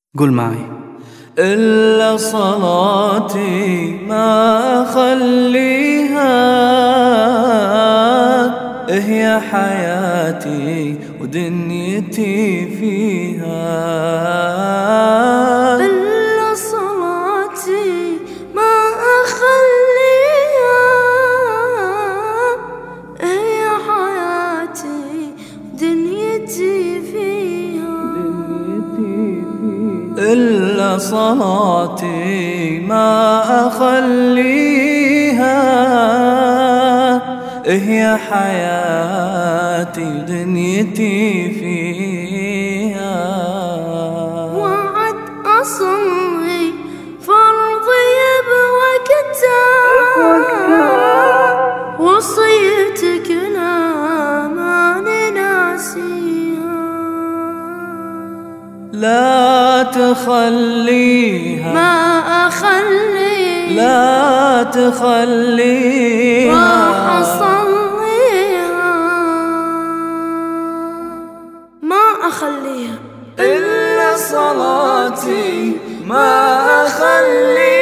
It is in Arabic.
قول معي. إلا صلاتي ما أخليها، هي حياتي ودنيتي فيها. إلا صلاتي ما أخليها، هي حياتي ودنيتي فيها. إلا صلاتي ما أخليها، هي حياتي ودنيتي فيها. وعد أصلي فرضي بوقتها، وصيتك لا ماني ناسيها. لا تخليها ما أخليها، لا تخليها، راح أصليها ما أخليها. إلا صلاتي ما أخليها.